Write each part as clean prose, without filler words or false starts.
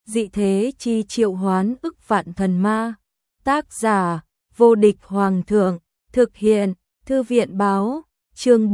dị thế chi triệu hoán ức vạn thần ma. Tác giả, vô địch hoàng thượng, thực hiện, thư viện báo, chương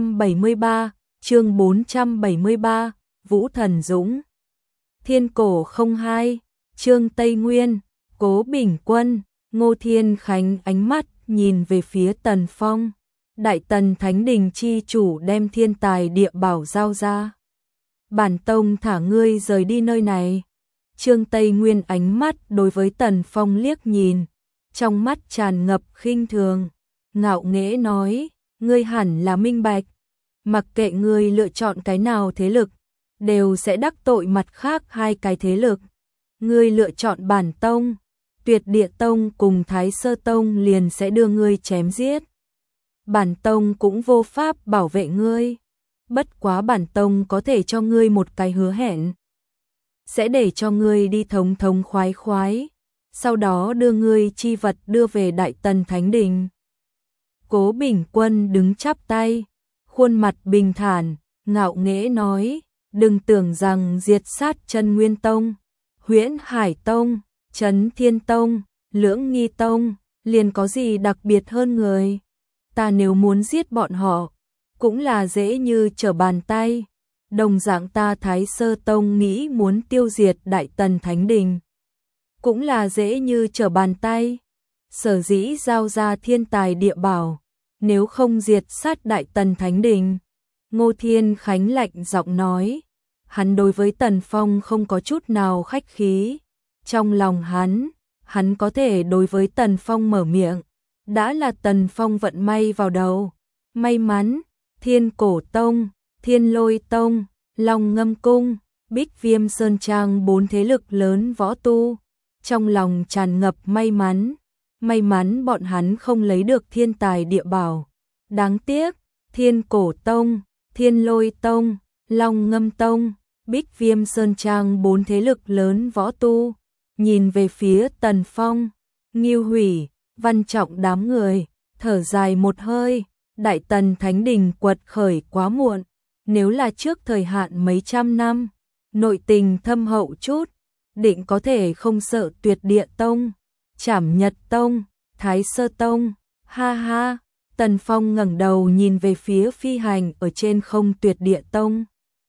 473, Vũ Thần Dũng. Thiên cổ 02, chương Tây Nguyên, Cố Bình Quân, Ngô Thiên Khánh ánh mắt nhìn về phía Tần Phong. Đại Tần Thánh Đình chi chủ đem thiên tài địa bảo giao ra. Bản tông thả ngươi rời đi nơi này. Trương Tây Nguyên ánh mắt đối với Tần Phong liếc nhìn, trong mắt tràn ngập khinh thường, ngạo nghễ nói, ngươi hẳn là minh bạch, mặc kệ ngươi lựa chọn cái nào thế lực, đều sẽ đắc tội mặt khác hai cái thế lực. Ngươi lựa chọn bản tông, Tuyệt Địa Tông cùng Thái Sơ Tông liền sẽ đưa ngươi chém giết. Bản tông cũng vô pháp bảo vệ ngươi, bất quá bản tông có thể cho ngươi một cái hứa hẹn, sẽ để cho ngươi đi thống thống khoái khoái, sau đó đưa ngươi chi vật đưa về Đại Tần Thánh Đình. Cố Bình Quân đứng chắp tay, khuôn mặt bình thản, ngạo nghễ nói, đừng tưởng rằng diệt sát Chân Nguyên Tông, Huyễn Hải Tông, Trấn Thiên Tông, Lưỡng Nghi Tông, liền có gì đặc biệt hơn người. Ta nếu muốn giết bọn họ, cũng là dễ như trở bàn tay. Đồng dạng ta Thái Sơ Tông nghĩ muốn tiêu diệt Đại Tần Thánh Đình, cũng là dễ như trở bàn tay. Sở dĩ giao ra thiên tài địa bảo, nếu không diệt sát Đại Tần Thánh Đình. Ngô Thiên Khánh lạnh giọng nói, hắn đối với Tần Phong không có chút nào khách khí. Trong lòng hắn có thể đối với Tần Phong mở miệng, đã là Tần Phong vận may vào đầu. May mắn, Thiên Cổ Tông, Thiên Lôi Tông, Long Ngâm Cung, Bích Viêm Sơn Trang bốn thế lực lớn võ tu, trong lòng tràn ngập may mắn bọn hắn không lấy được thiên tài địa bảo. Đáng tiếc, Thiên Cổ Tông, Thiên Lôi Tông, Long Ngâm Tông, Bích Viêm Sơn Trang bốn thế lực lớn võ tu, nhìn về phía Tần Phong, Ngưu Hủy, Văn Trọng đám người, thở dài một hơi, Đại Tần Thánh Đình quật khởi quá muộn, nếu là trước thời hạn mấy trăm năm, nội tình thâm hậu chút, định có thể không sợ Tuyệt Địa Tông, Trảm Nhật Tông, Thái Sơ Tông. Ha ha, Tần Phong ngẩng đầu nhìn về phía phi hành ở trên không Tuyệt Địa Tông,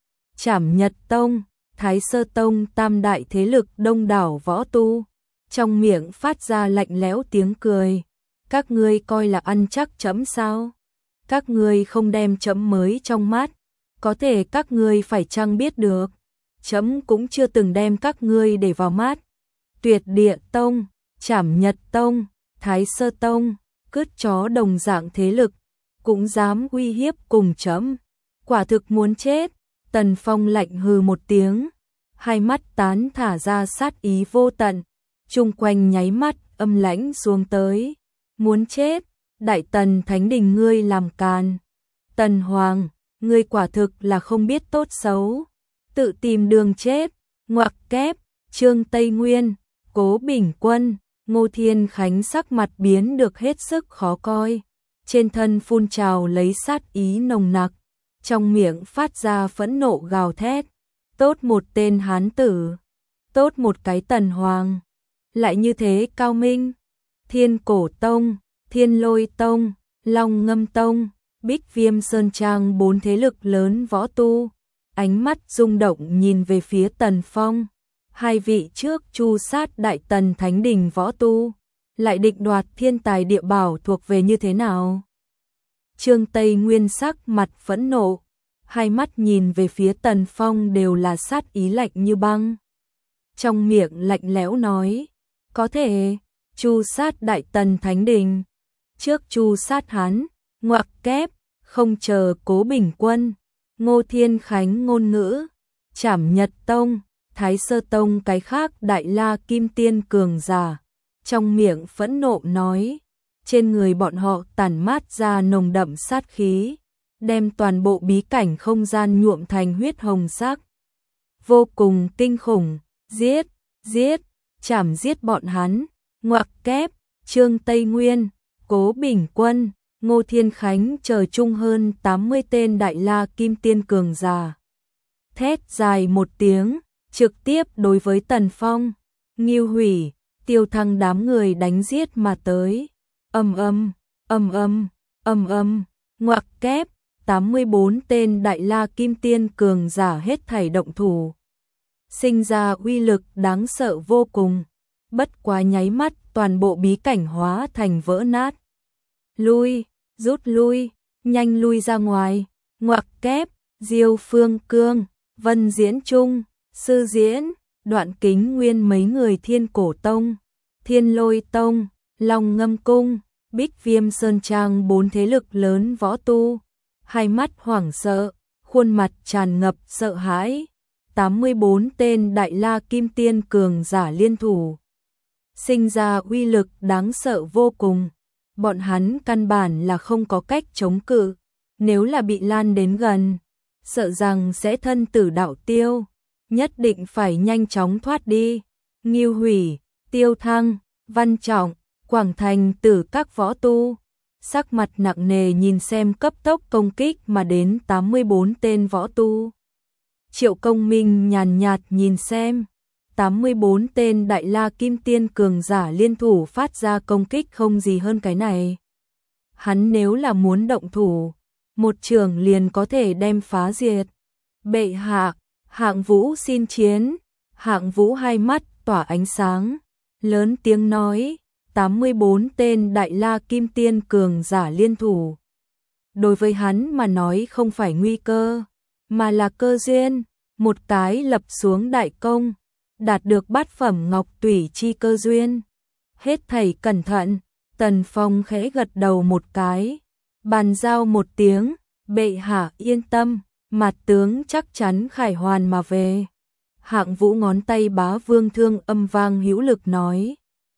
Trảm Nhật Tông, Thái Sơ Tông tam đại thế lực đông đảo võ tu, trong miệng phát ra lạnh lẽo tiếng cười. Các ngươi coi là ăn chắc trẫm sao? Các ngươi không đem trẫm mới trong mắt, có thể các ngươi phải chăng biết được, trẫm cũng chưa từng đem các ngươi để vào mắt. Tuyệt Địa Tông, Trảm Nhật Tông, Thái Sơ Tông, cứt chó đồng dạng thế lực, cũng dám uy hiếp cùng trẫm, quả thực muốn chết. Tần Phong lạnh hừ một tiếng, hai mắt tán thả ra sát ý vô tận, chung quanh nháy mắt âm lãnh xuống tới. Muốn chết, Đại Tần Thánh Đình ngươi làm càn. Tần Hoàng, ngươi quả thực là không biết tốt xấu, tự tìm đường chết. Ngoặc kép, Trương Tây Nguyên, Cố Bình Quân, Ngô Thiên Khánh sắc mặt biến được hết sức khó coi, trên thân phun trào lấy sát ý nồng nặc, trong miệng phát ra phẫn nộ gào thét. Tốt một tên hán tử, tốt một cái Tần Hoàng, lại như thế cao minh. Thiên Cổ Tông, Thiên Lôi Tông, Long Ngâm Tông, Bích Viêm Sơn Trang bốn thế lực lớn võ tu, ánh mắt rung động nhìn về phía Tần Phong. Hai vị trước chu sát Đại Tần Thánh Đình võ tu, lại định đoạt thiên tài địa bảo thuộc về như thế nào? Trương Tây Nguyên sắc mặt phẫn nộ, hai mắt nhìn về phía Tần Phong đều là sát ý lạnh như băng. Trong miệng lạnh lẽo nói, có thể chu sát Đại Tần Thánh Đình, trước chu sát hắn. Ngoặc kép, không chờ Cố Bình Quân, Ngô Thiên Khánh ngôn ngữ, Trảm Nhật Tông, Thái Sơ Tông cái khác Đại La Kim Tiên cường giả, trong miệng phẫn nộ nói, trên người bọn họ tản mát ra nồng đậm sát khí, đem toàn bộ bí cảnh không gian nhuộm thành huyết hồng sắc, vô cùng kinh khủng. Giết, chảm giết bọn hắn. Ngoặc kép, Trương Tây Nguyên, Cố Bình Quân, Ngô Thiên Khánh chờ chung hơn 80 tên Đại La Kim Tiên cường giả. Thét dài một tiếng, trực tiếp đối với Tần Phong, Ngưu Hủy, Tiêu Thăng đám người đánh giết mà tới. Ầm ầm, ầm ầm, ầm ầm, ngoặc kép, 84 tên Đại La Kim Tiên cường giả hết thảy động thủ. Sinh ra uy lực đáng sợ vô cùng, bất quá nháy mắt toàn bộ bí cảnh hóa thành vỡ nát. Lui, rút lui, nhanh lui ra ngoài, ngoặc kép, Diêu Phương Cương, Vân Diễn Trung, Sư Diễn, Đoạn Kính Nguyên mấy người Thiên Cổ Tông, Thiên Lôi Tông, Long Ngâm Cung, Bích Viêm Sơn Trang bốn thế lực lớn võ tu, hai mắt hoảng sợ, khuôn mặt tràn ngập sợ hãi. 84 tên Đại La Kim Tiên cường giả liên thủ, sinh ra uy lực đáng sợ vô cùng. Bọn hắn căn bản là không có cách chống cự, nếu là bị lan đến gần, sợ rằng sẽ thân tử đạo tiêu, nhất định phải nhanh chóng thoát đi. Ngưu Hủy, Tiêu Thăng, Văn Trọng, Quảng Thành Tử các võ tu, sắc mặt nặng nề nhìn xem cấp tốc công kích mà đến 84 tên võ tu. Triệu Công Minh nhàn nhạt nhìn xem, 84 tên Đại La Kim Tiên cường giả liên thủ phát ra công kích không gì hơn cái này. Hắn nếu là muốn động thủ, một trường liền có thể đem phá diệt. Bệ hạ, Hạng Vũ xin chiến. Hạng Vũ hai mắt tỏa ánh sáng, lớn tiếng nói, 84 tên Đại La Kim Tiên cường giả liên thủ. Đối với hắn mà nói không phải nguy cơ, mà là cơ duyên, một cái lập xuống đại công, đạt được bát phẩm ngọc tủy chi cơ duyên. Hết thảy cẩn thận, Tần Phong khẽ gật đầu một cái, bàn giao một tiếng, bệ hạ yên tâm, Mạt tướng chắc chắn khải hoàn mà về. Hạng Vũ ngón tay bá vương thương âm vang hữu lực nói.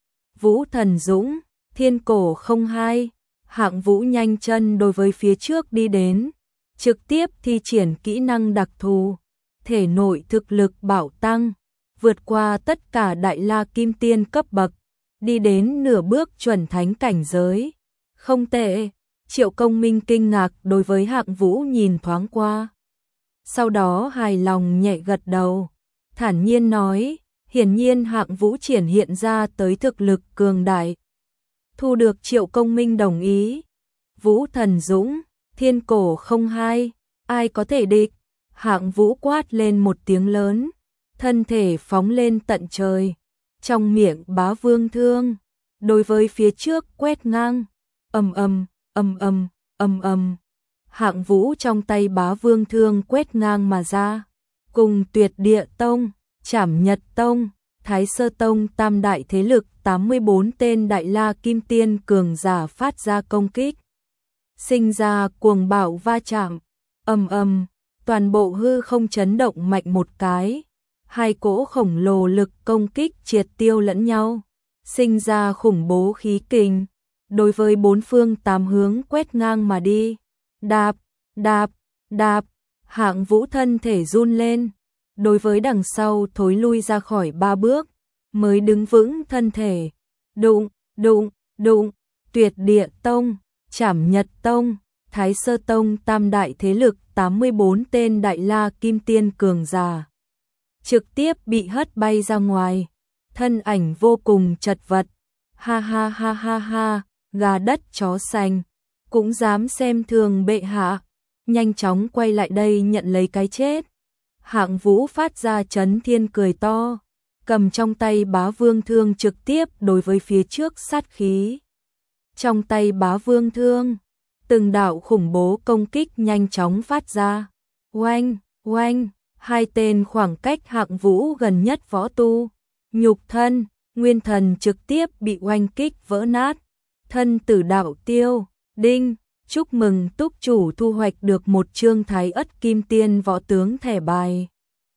Vũ Thần Dũng, Thiên Cổ không hai. Hạng Vũ nhanh chân đối với phía trước đi đến, trực tiếp thi triển kỹ năng đặc thù, thể nội thực lực bạo tăng, vượt qua tất cả Đại La Kim Tiên cấp bậc, đi đến nửa bước chuẩn thánh cảnh giới. Không tệ. Triệu Công Minh kinh ngạc đối với Hạng Vũ nhìn thoáng qua, sau đó hài lòng nhẹ gật đầu, thản nhiên nói, hiển nhiên Hạng Vũ triển hiện ra tới thực lực cường đại. Thu được Triệu Công Minh đồng ý. Vũ Thần Dũng, Thiên Cổ không hai, ai có thể địch? Hạng Vũ quát lên một tiếng lớn, thân thể phóng lên tận trời, trong miệng bá vương thương, đối với phía trước quét ngang. Ầm ầm, ầm ầm, ầm ầm. Hạng Vũ trong tay bá vương thương quét ngang mà ra, cùng Tuyệt Địa Tông, Trảm Nhật Tông, Thái Sơ Tông tam đại thế lực 84 tên Đại La Kim Tiên cường giả phát ra công kích. Sinh ra cuồng bạo va chạm, ầm ầm, toàn bộ hư không chấn động mạnh một cái, hai cỗ khổng lồ lực công kích triệt tiêu lẫn nhau, sinh ra khủng bố khí kình, đối với bốn phương tám hướng quét ngang mà đi. Đạp, đạp, đạp, Hạng Vũ thân thể run lên, đối với đằng sau thối lui ra khỏi 3 bước, mới đứng vững thân thể. Đụng, đụng, đụng, Tuyệt Địa Tông, Trảm Nhật Tông, Thái Sơ Tông tam đại thế lực 84 tên Đại La Kim Tiên cường giả, trực tiếp bị hất bay ra ngoài, thân ảnh vô cùng chật vật. Ha ha ha ha ha, gà đất chó xanh, cũng dám xem thường bệ hạ, nhanh chóng quay lại đây nhận lấy cái chết. Hạng Vũ phát ra chấn thiên cười to, cầm trong tay bá vương thương trực tiếp đối với phía trước sát khí. Trong tay bá vương thương, từng đạo khủng bố công kích nhanh chóng phát ra. Oanh, oanh, hai tên khoảng cách Hạng Vũ gần nhất võ tu, nhục thân, nguyên thần trực tiếp bị oanh kích vỡ nát, thân tử đạo tiêu. Đinh, chúc mừng túc chủ thu hoạch được một chương Thái Ất Kim Tiên võ tướng thẻ bài.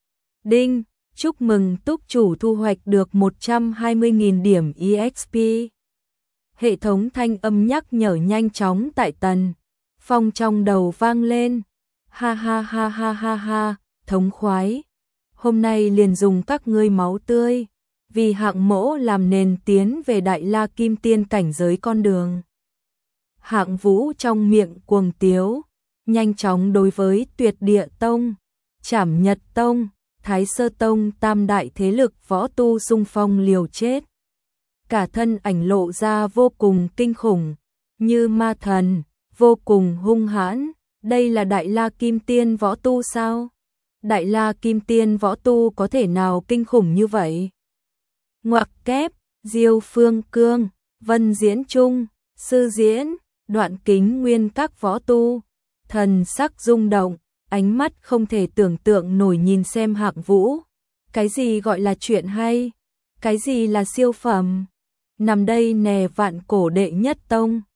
Đinh, chúc mừng túc chủ thu hoạch được 120.000 điểm EXP. Hệ thống thanh âm nhắc nhở nhanh chóng tại Tần Phong trong đầu vang lên. Ha ha ha ha ha ha, thống khoái. Hôm nay liền dùng các ngươi máu tươi, vì Hạng mỗ làm nền tiến về Đại La Kim Tiên cảnh giới con đường. Hạng Vũ trong miệng cuồng tiếu, nhanh chóng đối với Tuyệt Địa Tông, Trảm Nhật Tông, Thái Sơ Tông tam đại thế lực võ tu xung phong liều chết. Cả thân ảnh lộ ra vô cùng kinh khủng, như ma thần, vô cùng hung hãn. Đây là Đại La Kim Tiên võ tu sao? Đại La Kim Tiên võ tu có thể nào kinh khủng như vậy? Ngoặc kép, Diêu Phương Cương, Vân Diễn Trung, Sư Diễn, Đoạn Kính Nguyên các võ tu, thần sắc rung động, ánh mắt không thể tưởng tượng nổi nhìn xem Hạng Vũ. Cái gì gọi là chuyện hay? Cái gì là siêu phẩm? Nằm đây nè Vạn Cổ đệ nhất tông.